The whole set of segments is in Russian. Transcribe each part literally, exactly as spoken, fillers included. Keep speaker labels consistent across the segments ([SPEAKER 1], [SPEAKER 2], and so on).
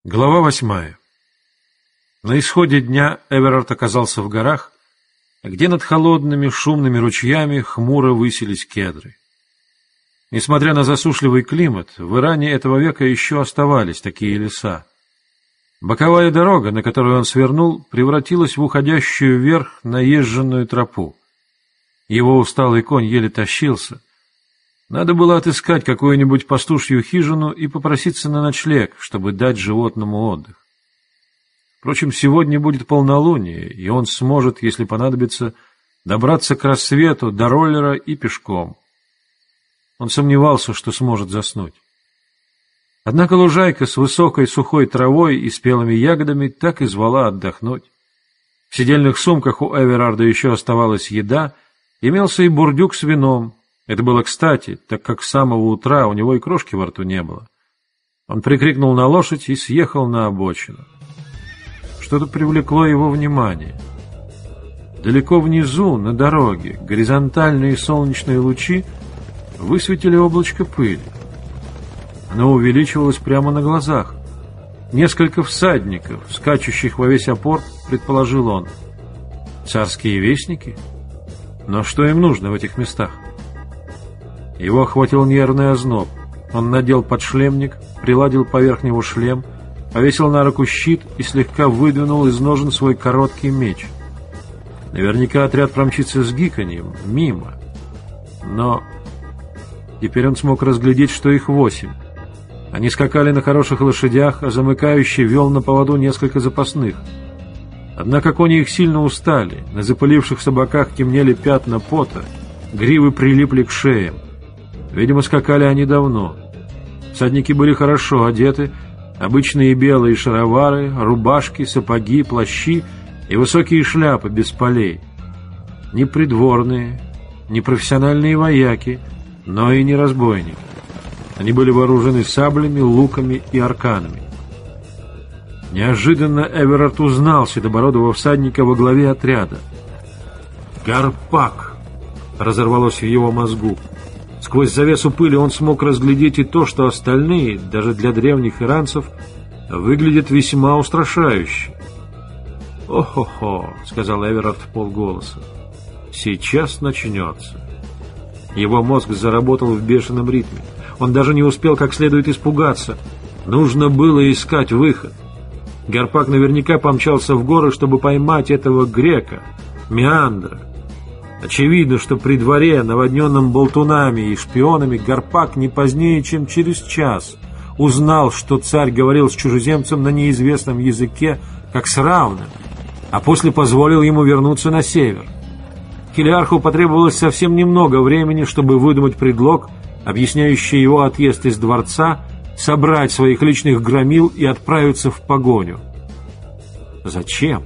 [SPEAKER 1] Глава восьмая. На исходе дня Эверард оказался в горах, где над холодными шумными ручьями хмуро высились кедры. Несмотря на засушливый климат, в Иране этого века еще оставались такие леса. Боковая дорога, на которую он свернул, превратилась в уходящую вверх наезженную тропу. Его усталый конь еле тащился. Надо было отыскать какую-нибудь пастушью хижину и попроситься на ночлег, чтобы дать животному отдых. Впрочем, сегодня будет полнолуние, и он сможет, если понадобится, добраться к рассвету до роллера и пешком. Он сомневался, что сможет заснуть. Однако лужайка с высокой сухой травой и спелыми ягодами так и звала отдохнуть. В сидельных сумках у Эверарда еще оставалась еда, имелся и бурдюк с вином. Это было кстати, так как с самого утра у него и крошки во рту не было. Он прикрикнул на лошадь и съехал на обочину. Что-то привлекло его внимание. Далеко внизу, на дороге, горизонтальные солнечные лучи высветили облачко пыли. Оно увеличивалось прямо на глазах. Несколько всадников, скачущих во весь опор, предположил он. Царские вестники? Но что им нужно в этих местах? Его охватил нервный озноб. Он надел подшлемник, приладил поверх него шлем, повесил на руку щит и слегка выдвинул из ножен свой короткий меч. Наверняка отряд промчится с гиканьем, мимо. Но теперь он смог разглядеть, что их восемь. Они скакали на хороших лошадях, а замыкающий вел на поводу несколько запасных. Однако кони их сильно устали, на запылившихся боках темнели пятна пота, гривы прилипли к шеям. Видимо, скакали они давно. Всадники были хорошо одеты, обычные белые шаровары, рубашки, сапоги, плащи и высокие шляпы без полей. Не придворные, не профессиональные вояки, но и не разбойники. Они были вооружены саблями, луками и арканами. Неожиданно Эверард узнал седобородого всадника во главе отряда. «Гарпак!» — разорвалось в его мозгу. Сквозь завесу пыли он смог разглядеть и то, что остальные, даже для древних иранцев, выглядят весьма устрашающе. «О-хо-хо», — сказал Эверард вполголоса, — «сейчас начнется». Его мозг заработал в бешеном ритме. Он даже не успел как следует испугаться. Нужно было искать выход. Гарпак наверняка помчался в горы, чтобы поймать этого грека, Меандра. Очевидно, что при дворе, наводненном болтунами и шпионами, Гарпак не позднее, чем через час узнал, что царь говорил с чужеземцем на неизвестном языке, как с равным, а после позволил ему вернуться на север. Хелиарху потребовалось совсем немного времени, чтобы выдумать предлог, объясняющий его отъезд из дворца, собрать своих личных громил и отправиться в погоню. Зачем?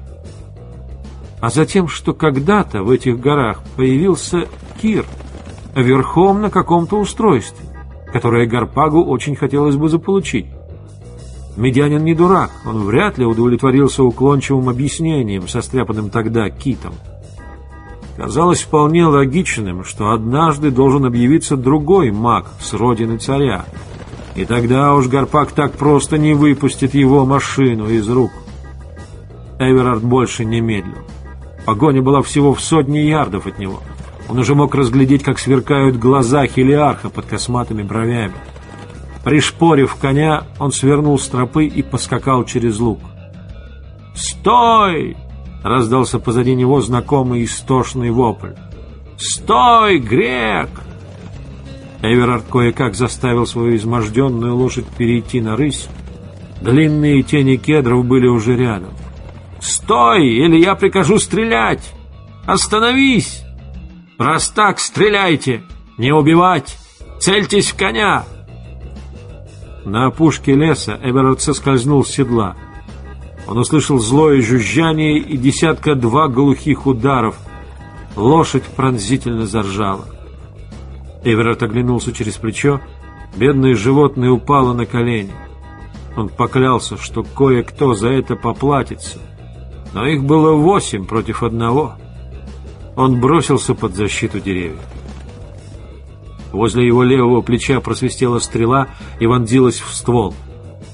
[SPEAKER 1] А затем, что когда-то в этих горах появился Кир, верхом на каком-то устройстве, которое Гарпагу очень хотелось бы заполучить. Медянин не дурак, он вряд ли удовлетворился уклончивым объяснением, состряпанным тогда Китом. Казалось вполне логичным, что однажды должен объявиться другой маг с родины царя, и тогда уж Гарпак так просто не выпустит его машину из рук. Эверард больше не медлил. Погоня была всего в сотне ярдов от него. Он уже мог разглядеть, как сверкают глаза Хелиарха под косматыми бровями. Пришпорив коня, он свернул с тропы и поскакал через луг. «Стой!» — раздался позади него знакомый истошный вопль. «Стой, грек!» Эверард кое-как заставил свою изможденную лошадь перейти на рысь. Длинные тени кедров были уже рядом. «Стой, или я прикажу стрелять! Остановись! Раз так, стреляйте! Не убивать! Цельтесь в коня!» На опушке леса Эверард соскользнул с седла. Он услышал злое жужжание и десятка-два глухих ударов. Лошадь пронзительно заржала. Эверард оглянулся через плечо. Бедное животное упало на колени. Он поклялся, что кое-кто за это поплатится. Но их было восемь против одного. Он бросился под защиту деревьев. Возле его левого плеча просвистела стрела и вонзилась в ствол.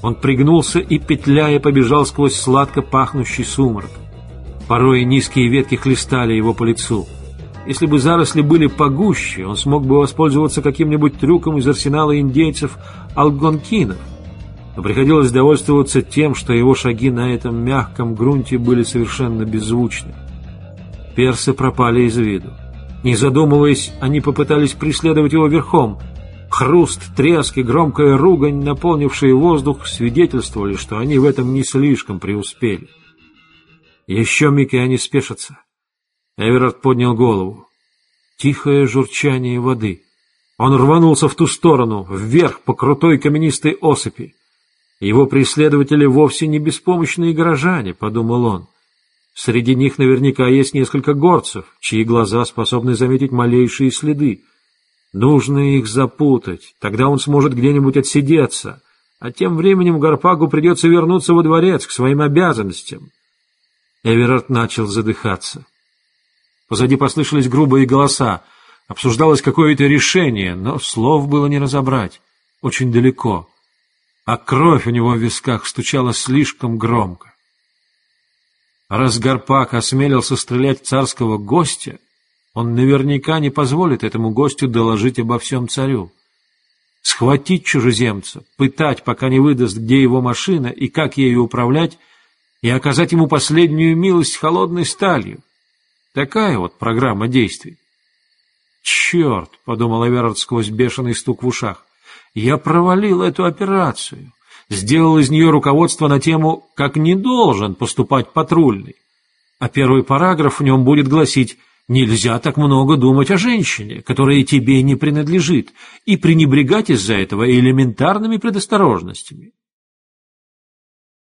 [SPEAKER 1] Он пригнулся и, петляя, побежал сквозь сладко пахнущий сумрак. Порой низкие ветки хлестали его по лицу. Если бы заросли были погуще, он смог бы воспользоваться каким-нибудь трюком из арсенала индейцев алгонкинов. Но приходилось довольствоваться тем, что его шаги на этом мягком грунте были совершенно беззвучны. Персы пропали из виду. Не задумываясь, они попытались преследовать его верхом. Хруст, треск и громкая ругань, наполнившие воздух, свидетельствовали, что они в этом не слишком преуспели. Еще миг, и они спешатся. Эверард поднял голову. Тихое журчание воды. Он рванулся в ту сторону, вверх по крутой каменистой осыпи. Его преследователи вовсе не беспомощные горожане, подумал он. Среди них наверняка есть несколько горцев, чьи глаза способны заметить малейшие следы. Нужно их запутать, тогда он сможет где-нибудь отсидеться, а тем временем Гарпагу придется вернуться во дворец к своим обязанностям. Эверард начал задыхаться. Позади послышались грубые голоса. Обсуждалось какое-то решение, но слов было не разобрать. Очень далеко. А кровь у него в висках стучала слишком громко. Раз Гарпаг осмелился стрелять в царского гостя, он наверняка не позволит этому гостю доложить обо всем царю. Схватить чужеземца, пытать, пока не выдаст, где его машина и как ею управлять, и оказать ему последнюю милость холодной сталью. Такая вот программа действий. «Черт!» — подумал Эверард сквозь бешеный стук в ушах. «Я провалил эту операцию. Сделал из нее руководство на тему «Как не должен поступать патрульный». А первый параграф в нем будет гласить «Нельзя так много думать о женщине, которая тебе не принадлежит, и пренебрегать из-за этого элементарными предосторожностями».